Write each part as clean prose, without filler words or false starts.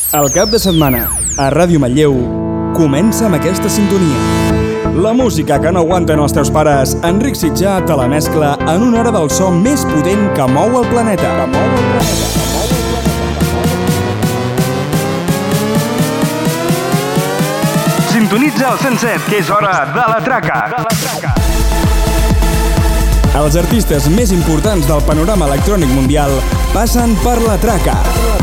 El cap de setmana, a Ràdio Manlleu, comença amb aquesta sintonia. La música que no aguanten els teus pares, Enric Sitjà te la mescla en una hora del so més potent que mou el planeta. Sintonitza el 107, que és hora de la traca. Els artistes més importants del panorama electrònic mundial passen per la traca.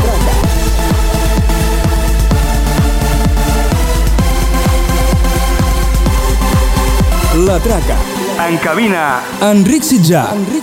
La traca. En cabina, Enric Sitjà.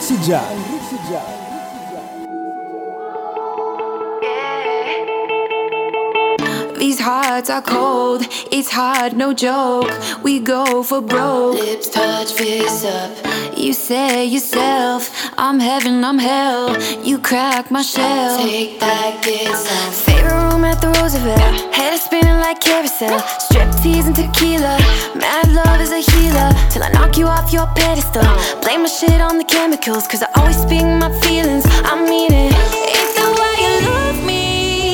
These hearts are cold, it's hard, no joke. We go for broke. Lips touch, fist up. You say yourself, I'm heaven, I'm hell. You crack my shell. Take that, get some. Favorite room at the Roosevelt. Head is spinning like carousel. Striptease and tequila. Mad love is a healer. Till I knock you off your pedestal. Blame my shit on the chemicals, cause I always speak my feelings. I mean it. Ain't the way you love me.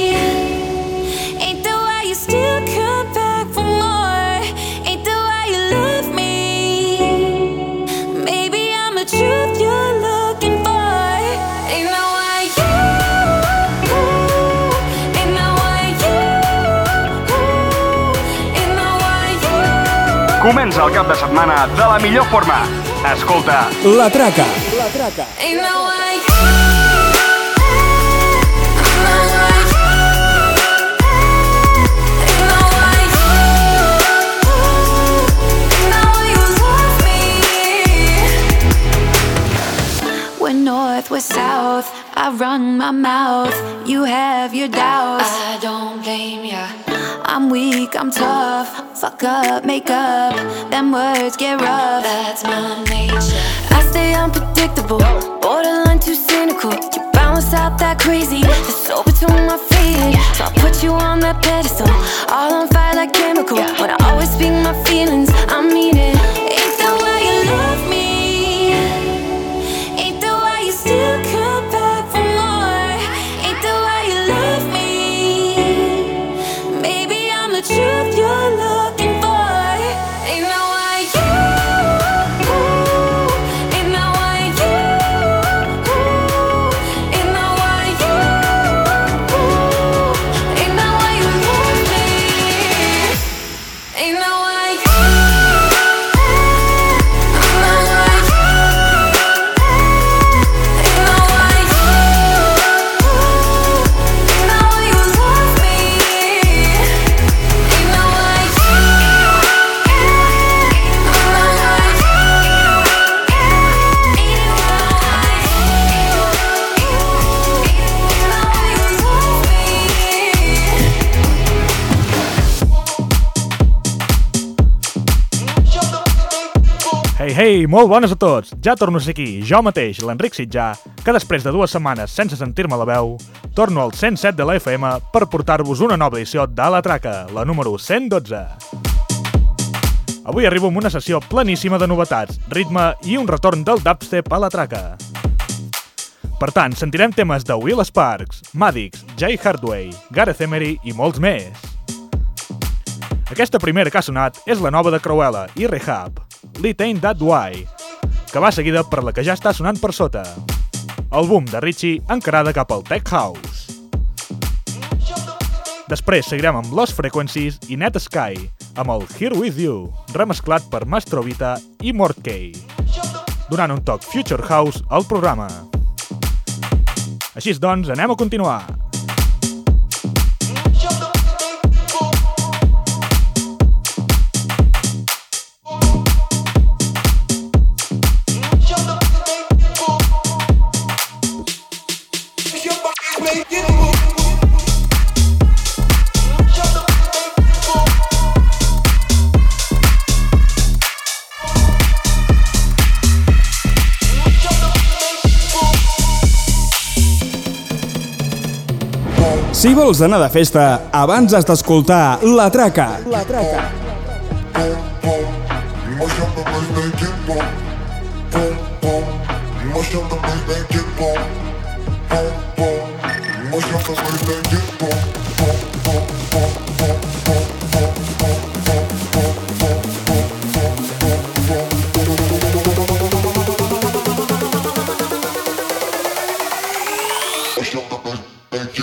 Still come back for more. Ain't the way you love me. Maybe I'm the truth you're looking for. Ain't no way you. Ain't no way you. Ain't no way you. Comença el cap de setmana de la millor forma. Escolta La Traca. Ain't no way you. North, we're south, I run my mouth. You have your doubts, I don't blame ya. I'm weak, I'm tough. Fuck up, make up. Them words get rough, that's my nature. I stay unpredictable, borderline too cynical. You balance out that crazy, the soul between my feet. So I put you on that pedestal, all on fire like chemical. When I always speak my feelings, I mean it. Ain't the way you love me. Still come back for more. Ain't the way you love me. Maybe I'm the truth you're looking for. Ain't no way you. Ain't no way you. Ain't no way you. Ain't no way you love me. Ain't no way you. Hey, molt bones a tots! Ja torno a ser aquí, jo mateix, l'Enric Sitjà, que després de 2 setmanes sense sentir-me la veu, torno al 107 de la FM per portar-vos una nova edició de La Traca, la número 112. Avui arribo amb una sessió pleníssima de novetats, ritme i un retorn del dubstep a La Traca. Per tant, sentirem temes de Will Sparks, Maddix, Jay Hardway, Gareth Emery i molts més. Aquesta primera que ha sonat és la nova de Cruella i Rehab, It Ain't That Why, que va seguida per la que ja està sonant per sota, el boom de Richie encarada cap al Tech House. Després seguirem amb Lost Frequencies i Net Sky, amb el Here With You, remesclat per Mastrovita i Mordkey, donant un toc Future House al programa. Així doncs, anem a continuar. Si vols anar de festa, abans has d'escoltar La Traca.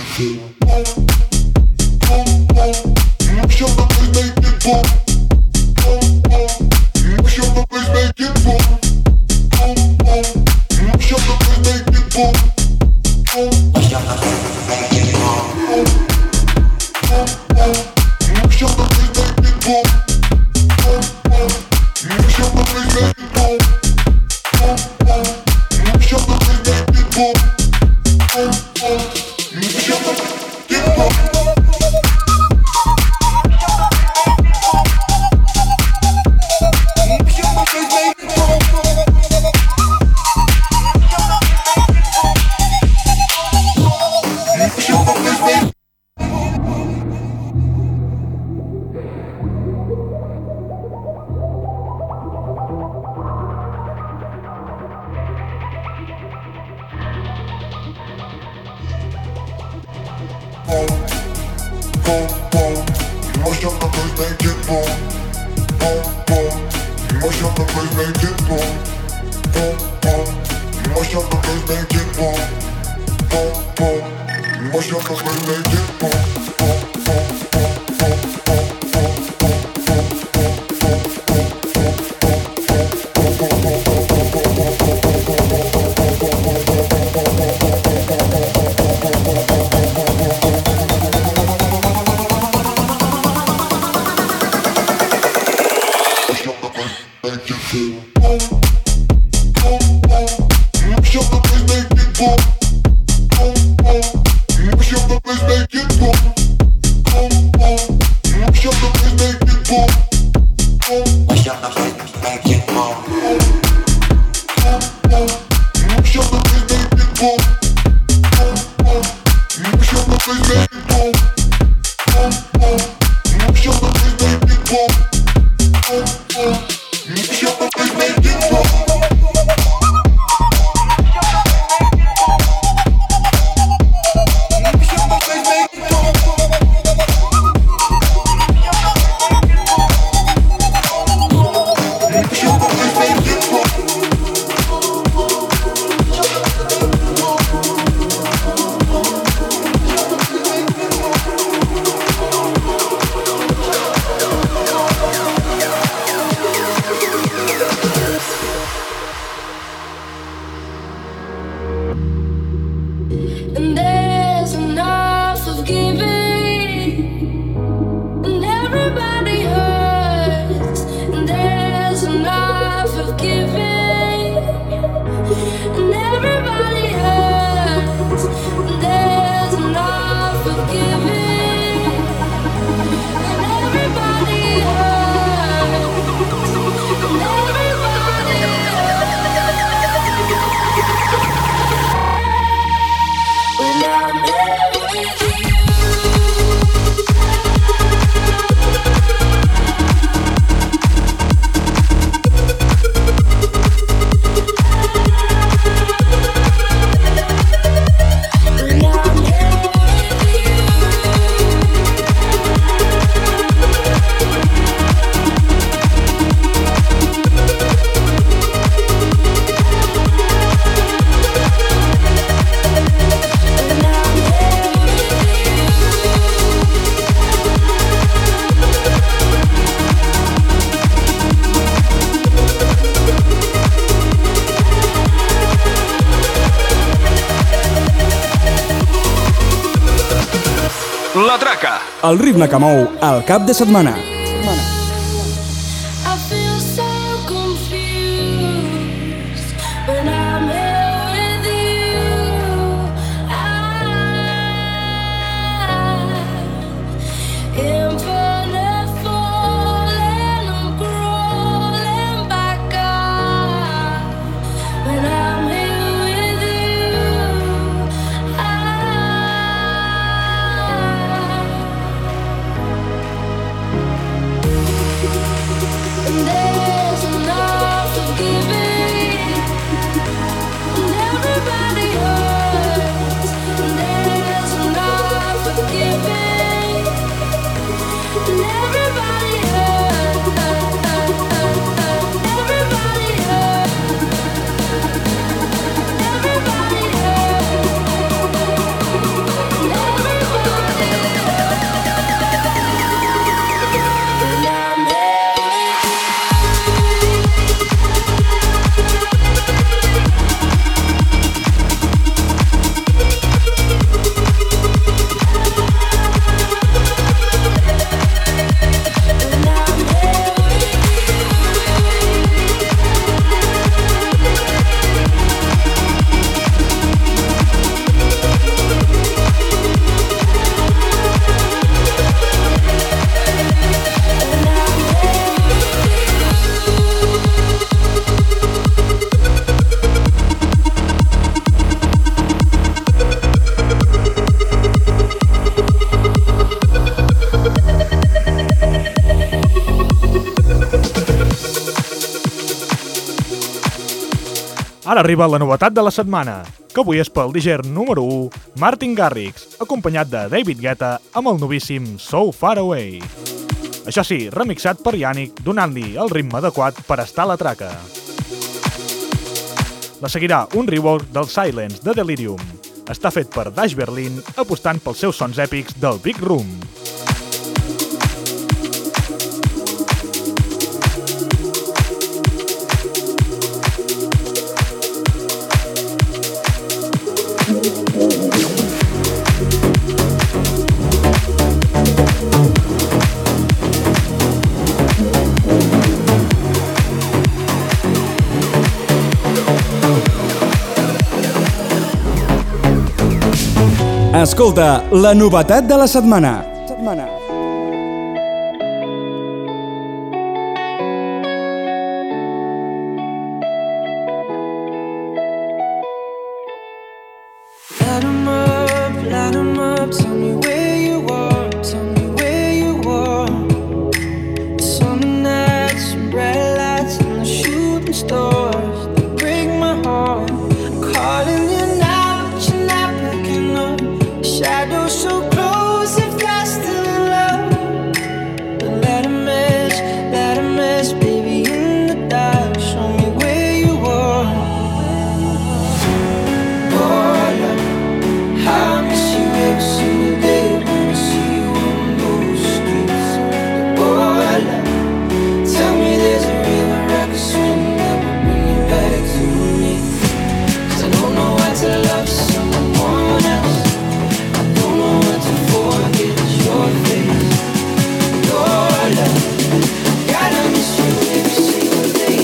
La Traca, el ritme que mou el cap de setmana. Ara arriba la novetat de la setmana, que avui és pel Diger número 1, Martin Garrix, acompanyat de David Guetta amb el novíssim So Far Away. Això sí, remixat per Yannick, donant-li el ritme adequat per estar a la traca. La seguirà un rework del Silence de Delirium. Està fet per Dash Berlin, apostant pels seus sons èpics del Big Room. Escolta, la novetat de la setmana. Light 'em up, tell me where you are, Summer nights, bright lights, and the shooting stars, they break my heart. I'm calling you now, but you're not picking up. Shadows so close, if you're still in love. But let 'em mess, baby, in the dark. Show me where you are. Oh, love, I miss you every single day when I see you on those streets. Oh, love, tell me there's a river I can swim that will bring you back to me. 'Cause I don't know how to love someone else. Forget your face, your love. Gotta miss you every single day.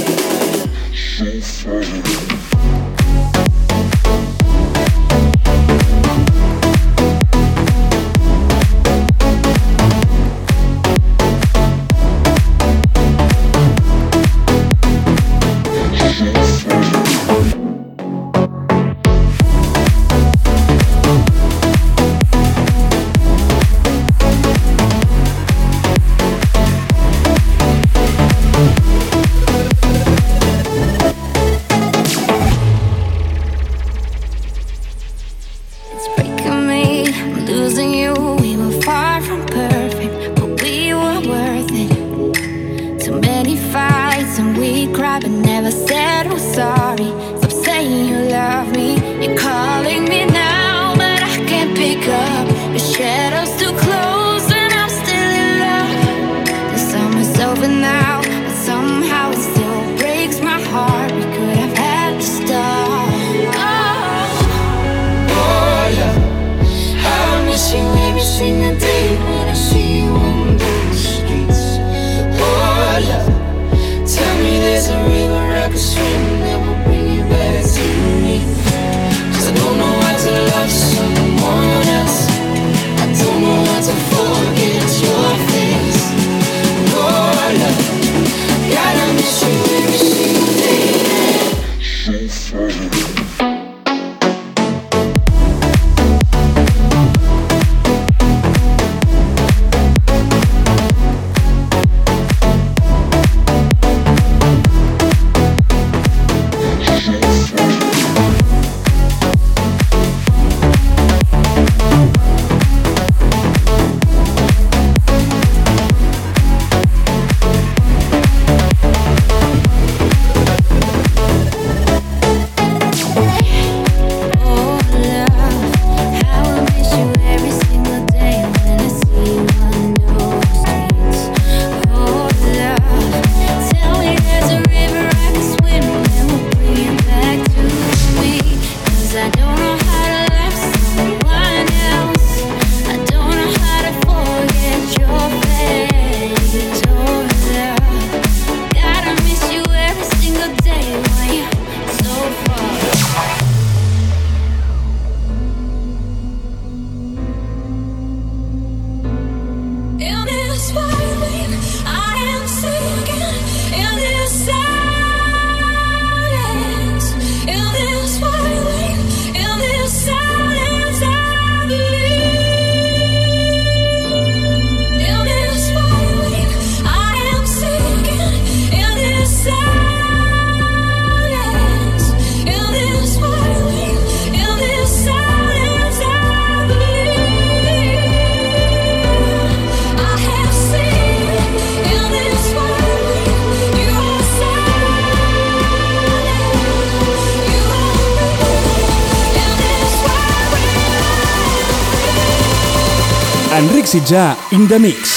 Enric Sitjà, in the mix.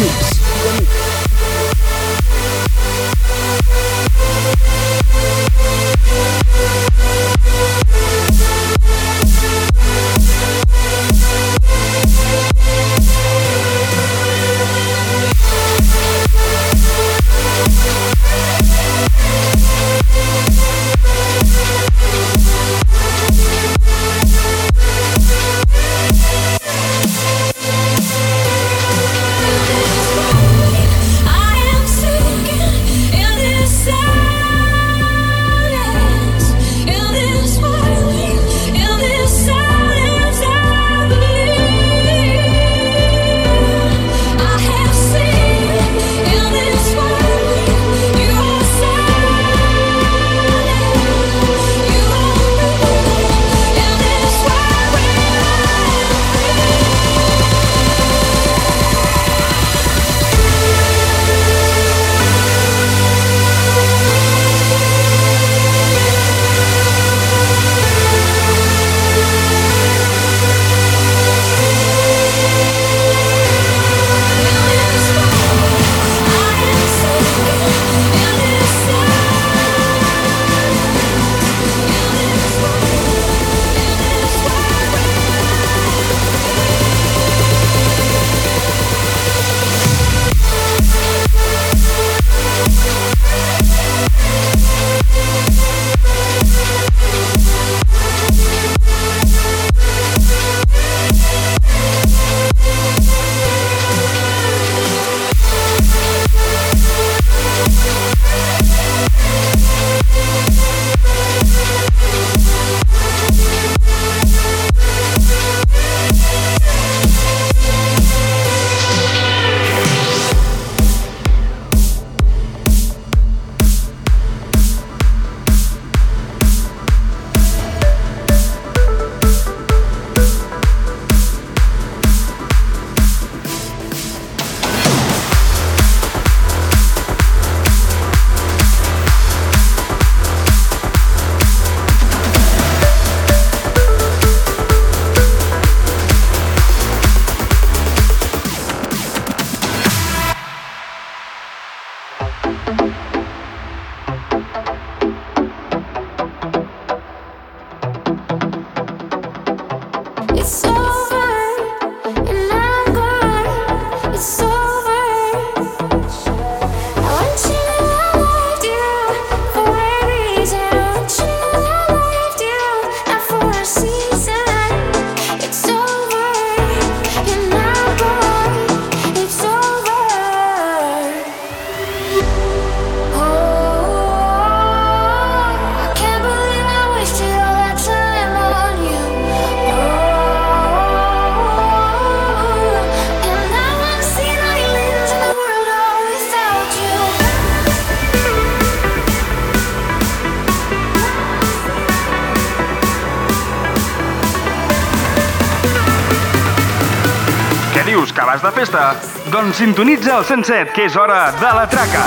Que vas de festa? Doncs sintonitza el 107, que és hora de la traca.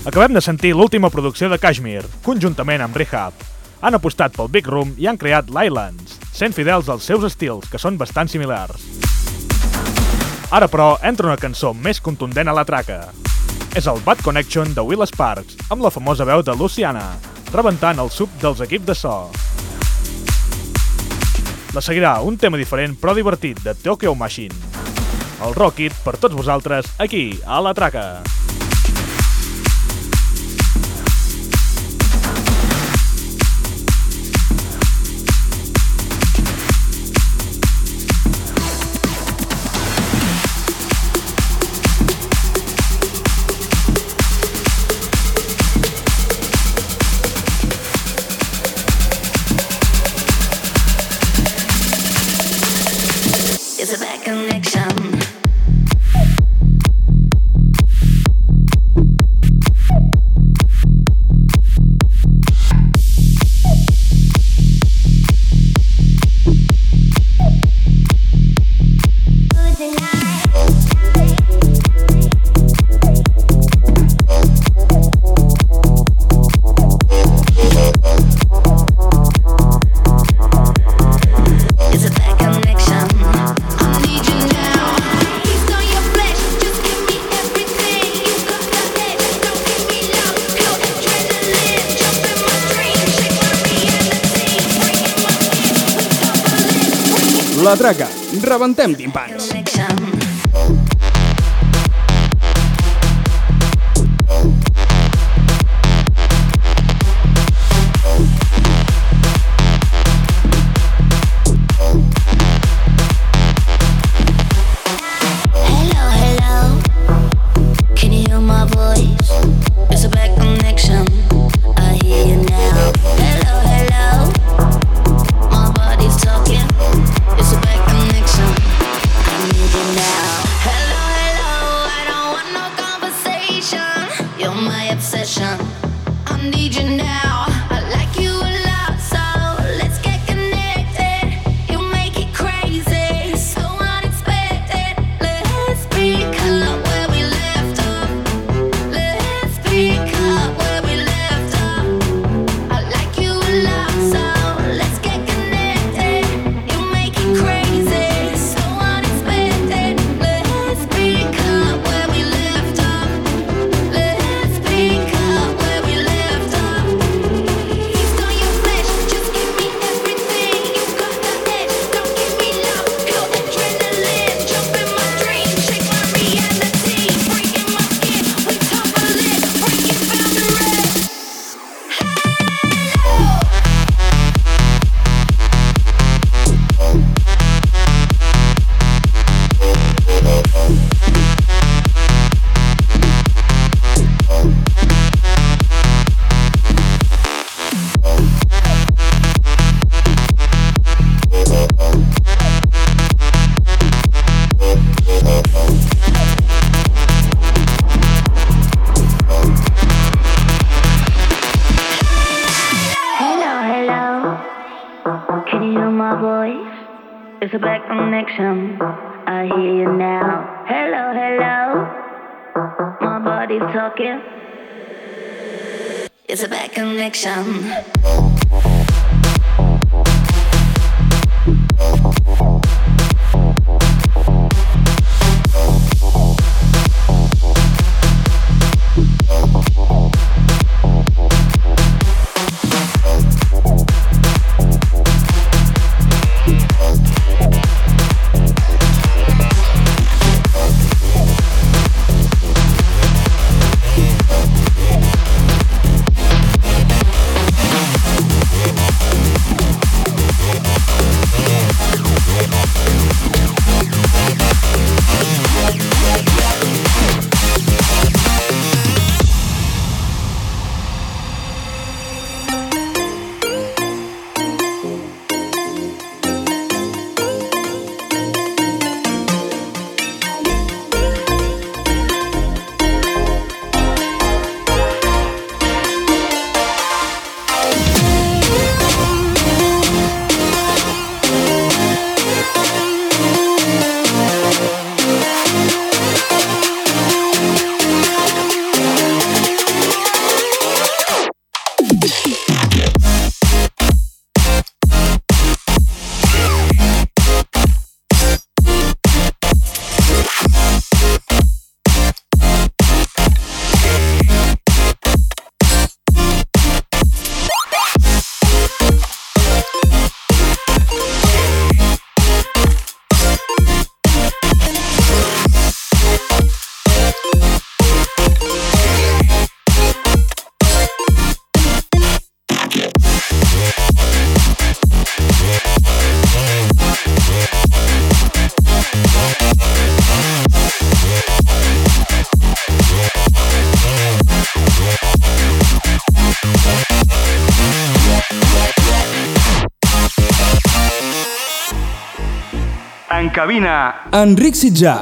Acabem de sentir l'última producció de Kashmir, conjuntament amb Rehab. Han apostat pel Big Room i han creat l'Islands, sent fidels als seus estils, que són bastant similars. Ara, però, entra una cançó més contundent a la traca. És el Bad Connection de Will Sparks, amb la famosa veu de Luciana, rebentant el sub dels equips de so. La seguirà un tema diferent però divertit de Tokyo Machine. El Rock It per tots vosaltres, aquí, a la traca. It's a bad connection. La traca, rebentem timpans. It's a bad connection. I hear you now. Hello, hello. My body's talking. It's a bad connection. cabina, Enric Sitjà.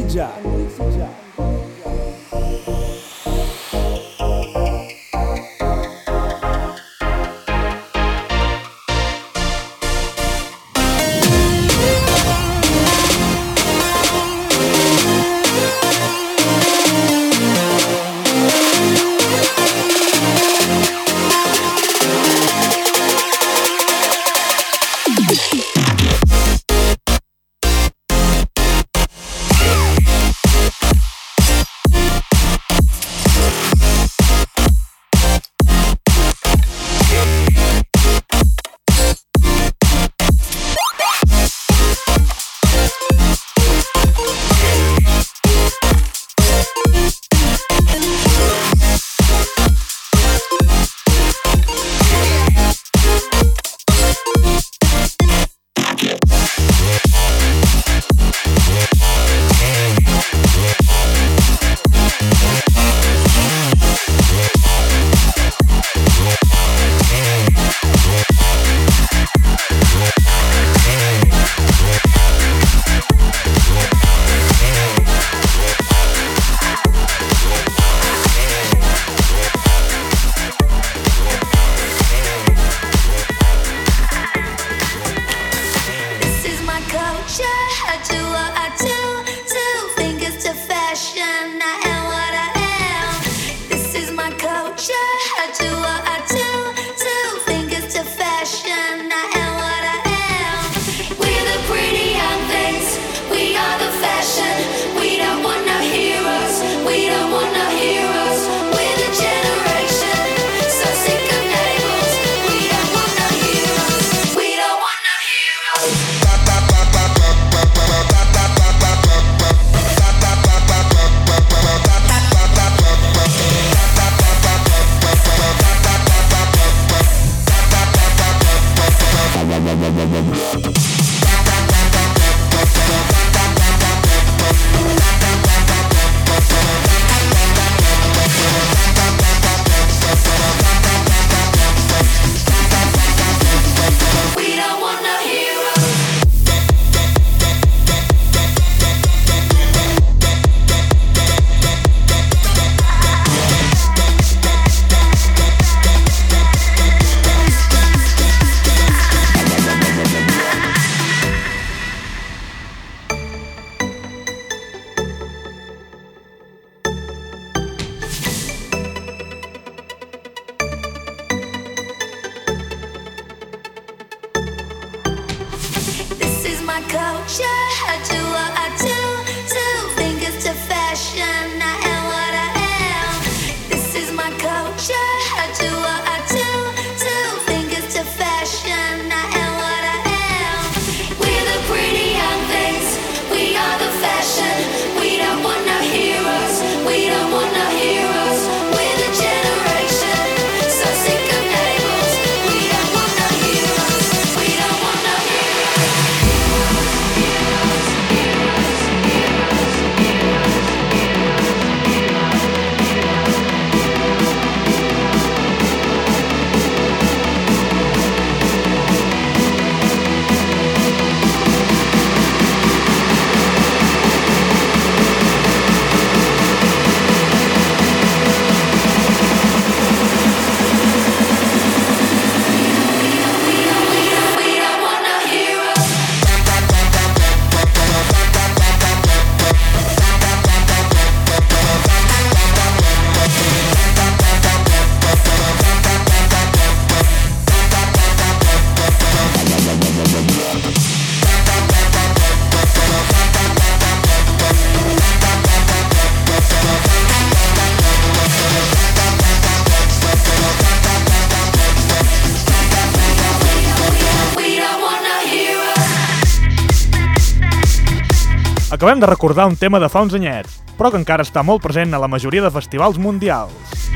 Acabem de recordar un tema de fa uns anyets, però que encara està molt present a la majoria de festivals mundials.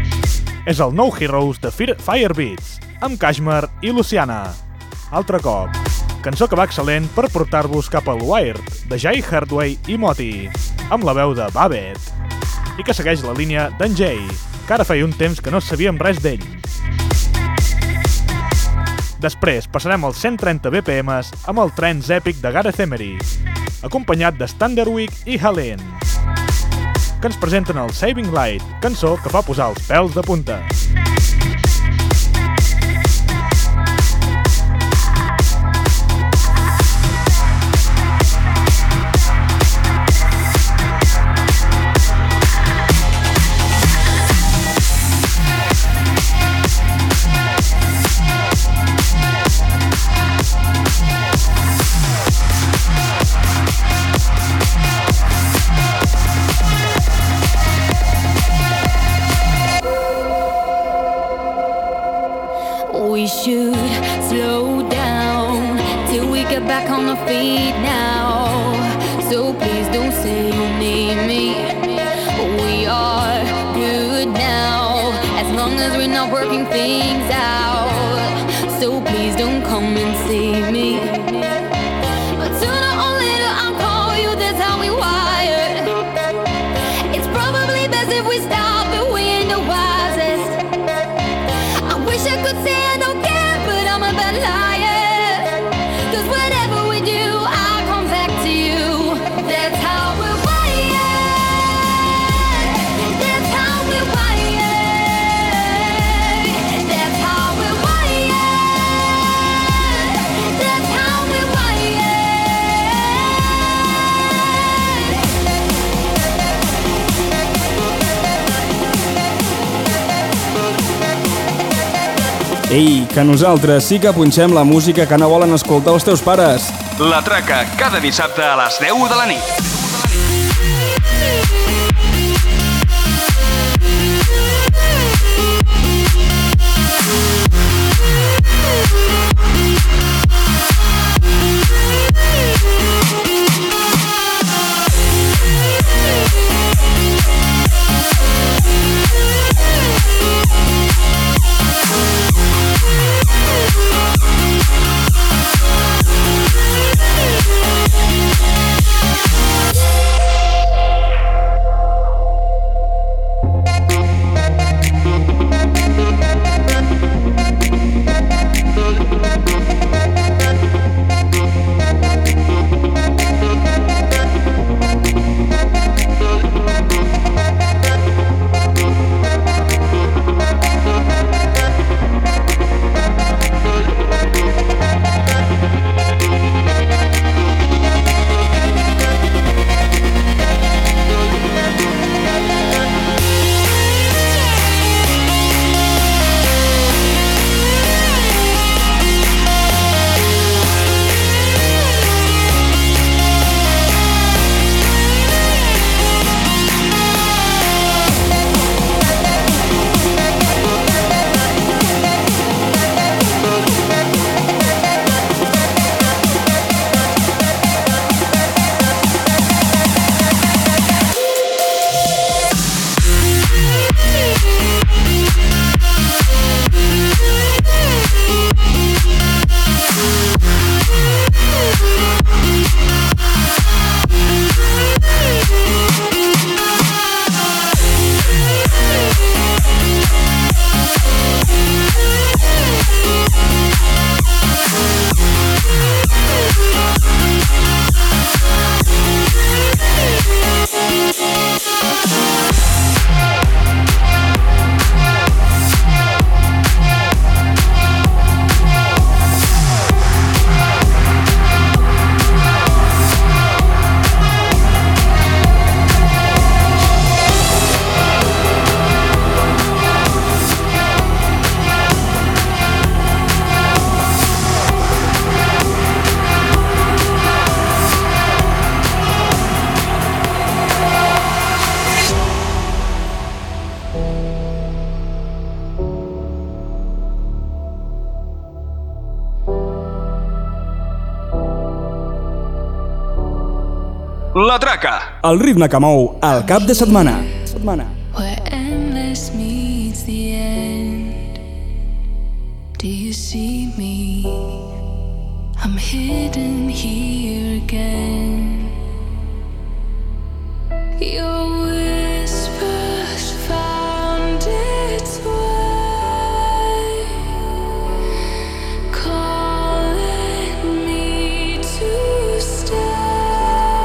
És el No Heroes de Firebeats, amb Kashmir i Luciana. Altre cop, cançó que va excel·lent per portar-vos cap al Wired, de Jay Hardway i Moti, amb la veu de Babbitt, i que segueix la línia d'en Jay, que ara feia un temps que no sabíem res d'ell. Després passarem als 130 BPMs amb el Trance Epic de Gareth Emery, acompanyat de Standerwick i Helene, que ens presenten el Saving Light, cançó que fa posar els pèls de punta. We should slow down till we get back on our feet now. So please don't say you need me. We are good now, as long as we're not working things out. So please don't come and see me. But sooner or later I'll call you, that's how we wired. It's probably best if we stop, but we ain't the wisest. I wish I could say I don't care, but I'm a bad liar. 'Cause whatever we do, I'll come back to you. That's how we're wired. That's how we're wired. That's how we're wired. That's how we're Ei, que nosaltres sí que punxem la música que no volen escoltar els teus pares. La Traca, cada dissabte a les 10 de la nit. La Traca. El ritme que mou el cap de setmana. Where endless meets the end. Do you see me? I'm hidden here again. Your whispers found its way, calling me to stay.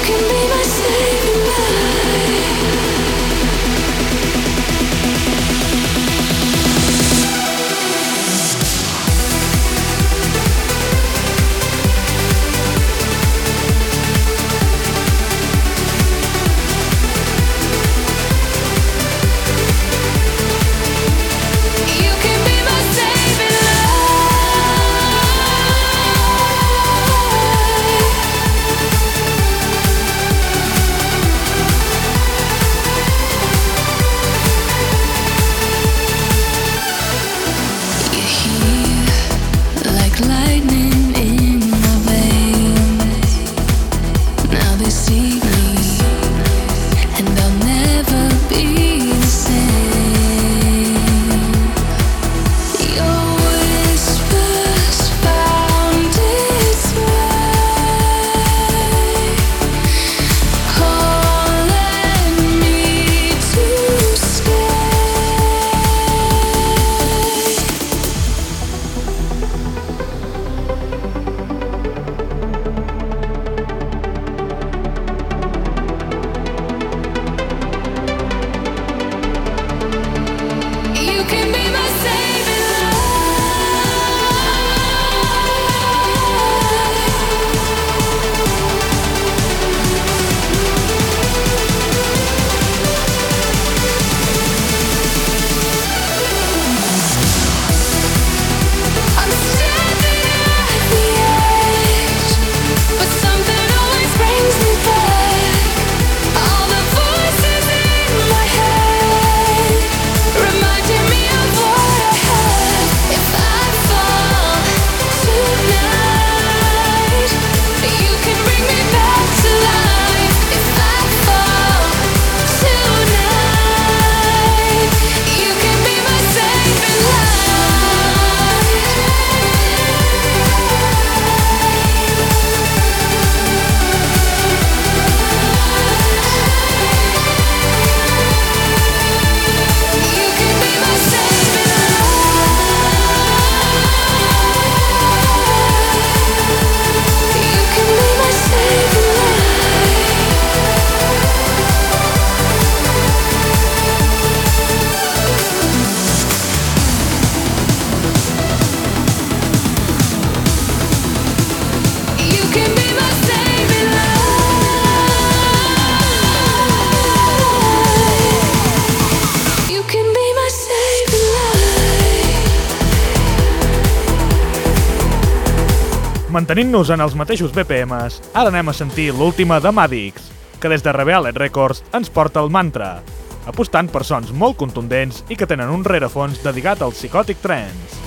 Mantenint-nos en els mateixos BPMs, ara anem a sentir l'última de Maddix, que des de Revealed Records ens porta el Mantra, apostant per sons molt contundents i que tenen un rerefons dedicat al Psychotic Trance.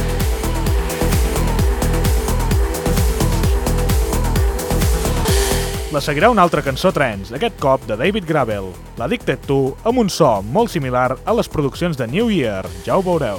La seguirà una altra cançó trance, aquest cop de David Gravel, l'Addicted To, amb un so molt similar a les produccions de New Year, ja ho veureu.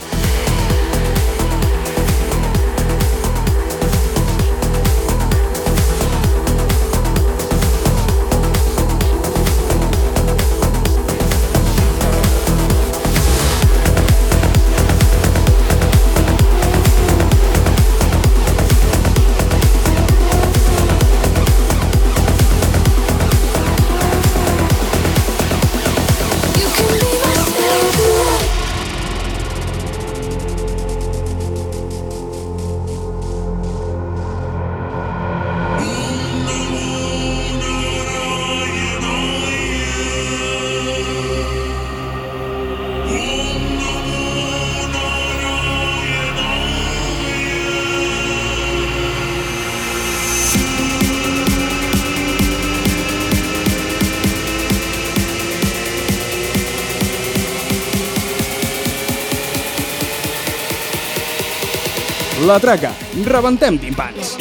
La Traca, rebentem timpans.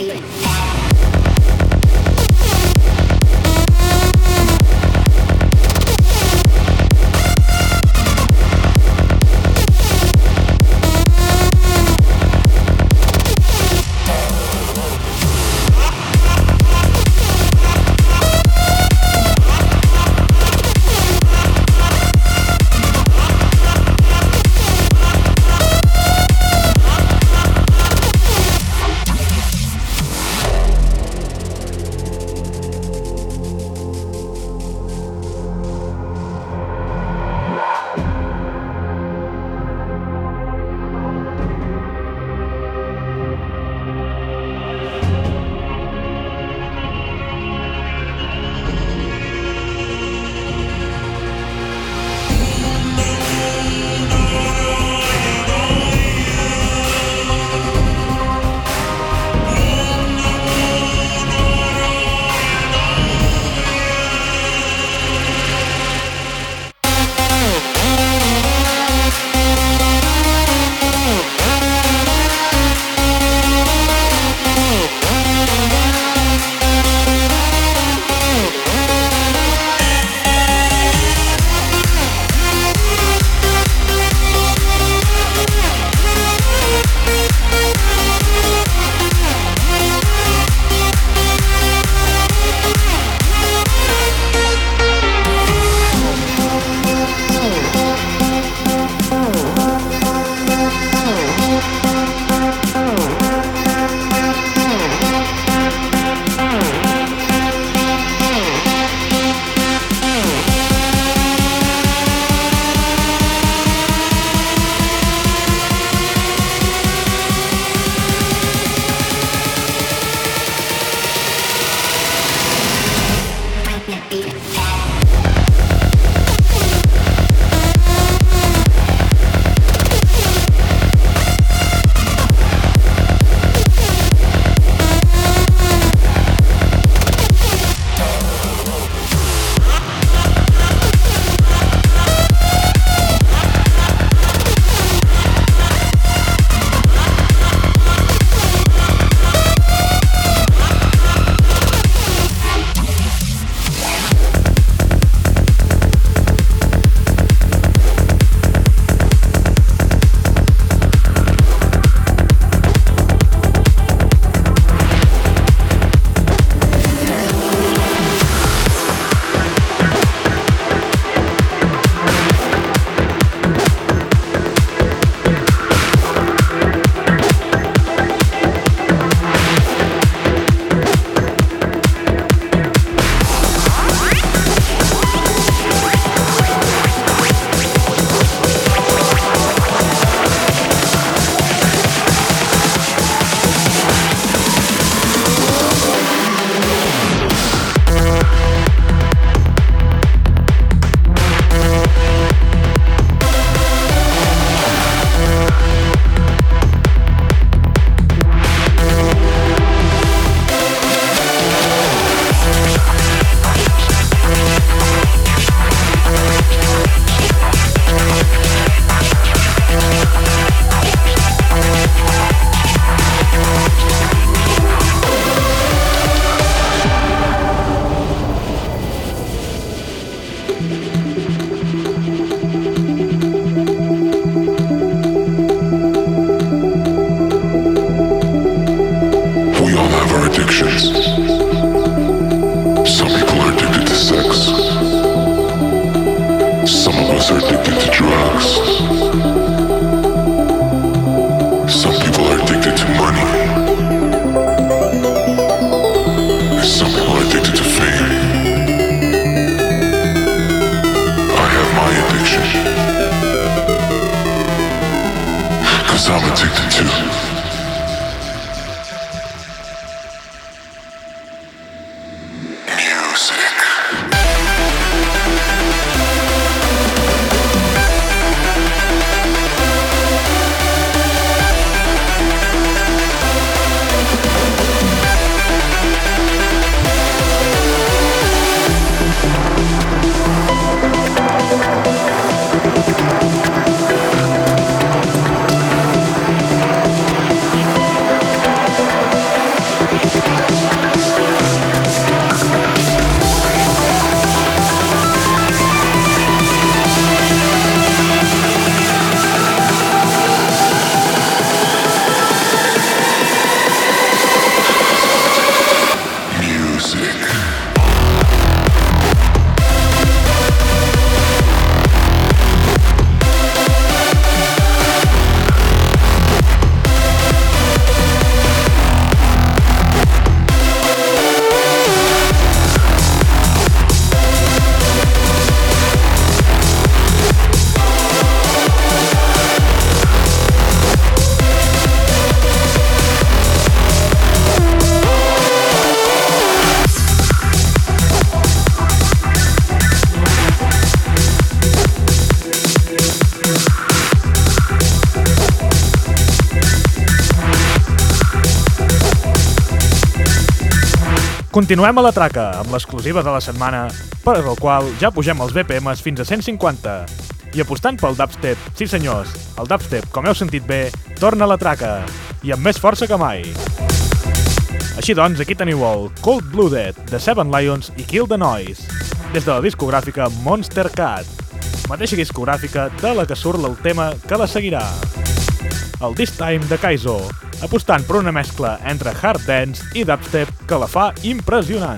Continuem a la traca, amb l'exclusiva de la setmana, per al qual ja pugem els BPMs fins a 150. I apostant pel dubstep, sí senyors, el dubstep, com heu sentit bé, torna a la traca, i amb més força que mai. Així doncs, aquí teniu el Cold Blooded, de Seven Lions i Kill the Noise, des de la discogràfica Monster Cat, mateixa discogràfica de la que surt el tema que la seguirà. El This Time de Kaizo, apostant per una mescla entre hard dance i dubstep que la fa impressionant.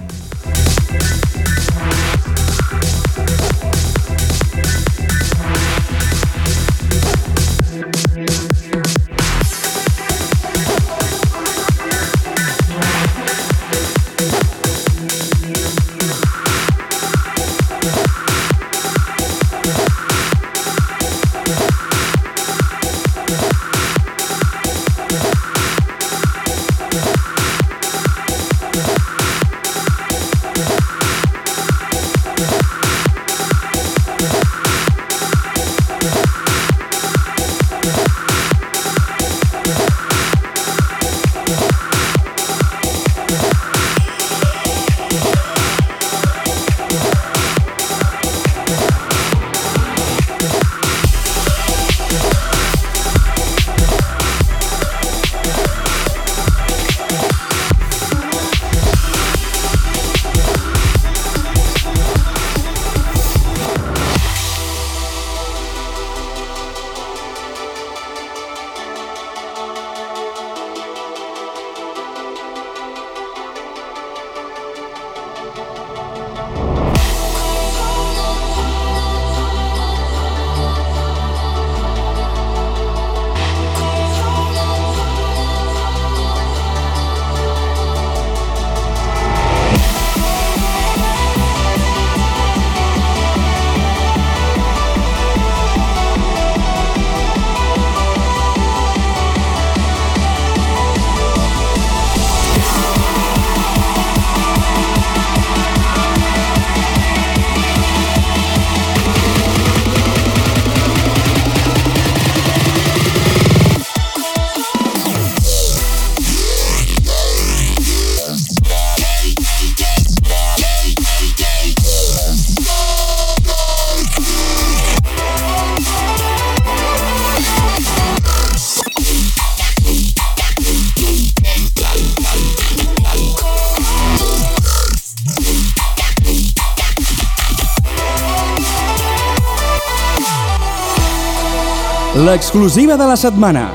L'exclusiva de la setmana.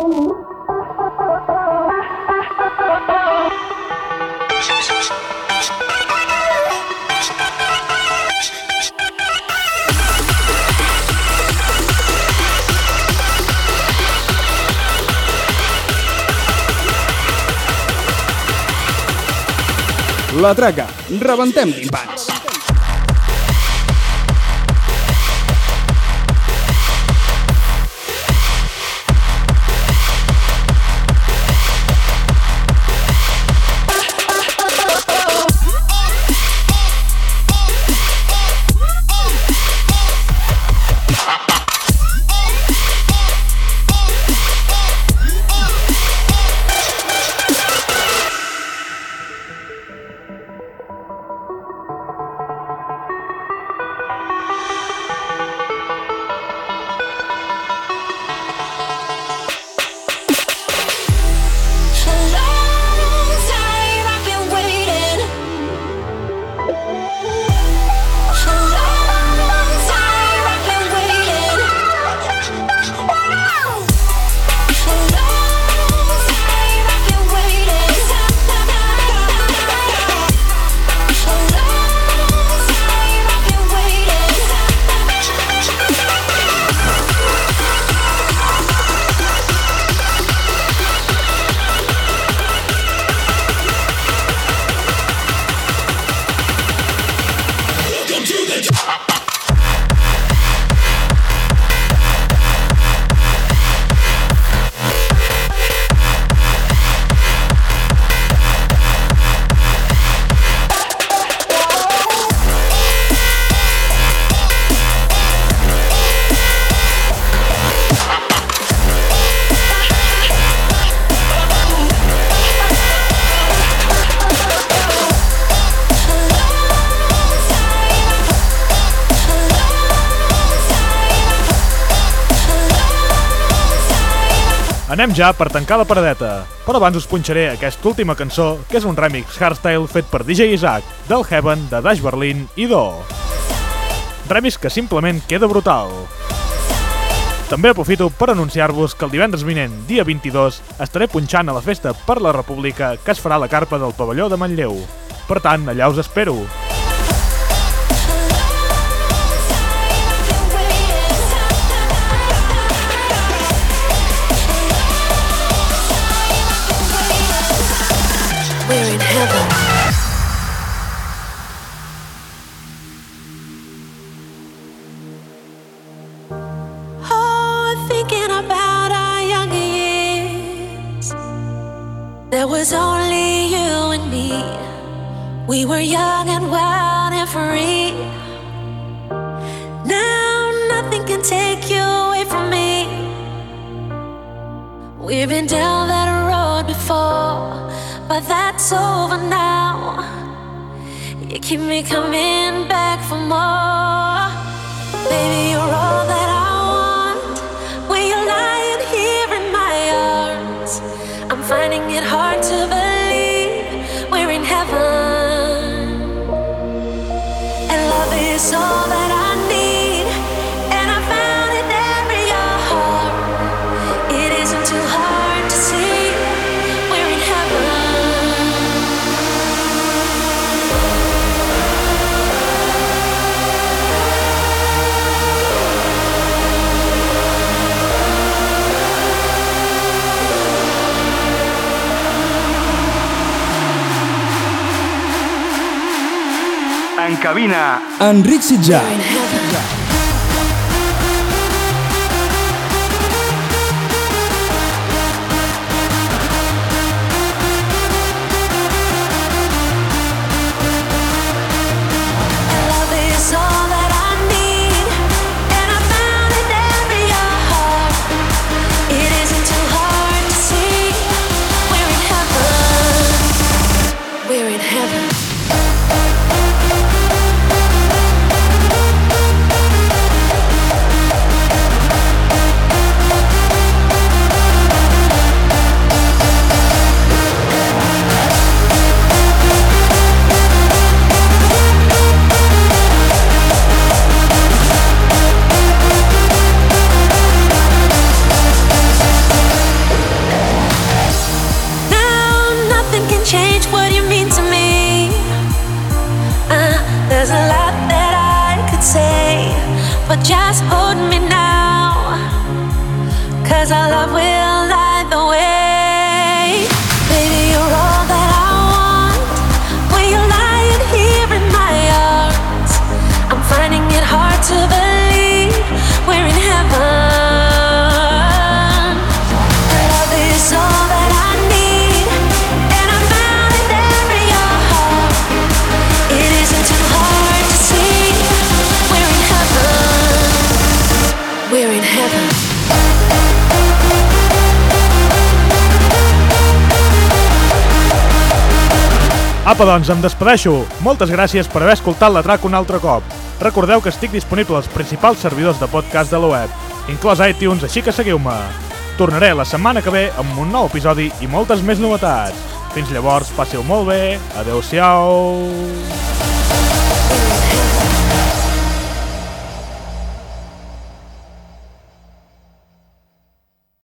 La Traca, rebentem timpans. Anem ja per tancar la paradeta, però abans us punxaré aquesta última cançó, que és un remix hardstyle fet per DJ Isaac, del Heaven, de Dash Berlin i Do. Remix que simplement queda brutal. També aprofito per anunciar-vos que el divendres vinent, dia 22, estaré punxant a la Festa per la República que es farà a la carpa del pavelló de Manlleu. Per tant, allà us espero. There was only you and me. We were young and wild and free. Now nothing can take you away from me. We've been down that road before, but that's over now. You keep me coming back for more. Baby, you're all that I want. When you're lying here in my arms, I'm finding it hard to believe we're in heaven. And love is all that I need, and I found it there in your heart. It isn't too hard to see we're in heaven. En cabina, Enric Sitjà. We're in heaven. Apa, doncs, em despedeixo. Moltes gràcies per haver escoltat la traca un altre cop. Recordeu que estic disponible als principals servidors de podcast de la web, inclòs iTunes, així que seguiu-me. Tornaré la setmana que ve amb un nou episodi i moltes més novetats. Fins llavors, passeu molt bé. Adeu-siau.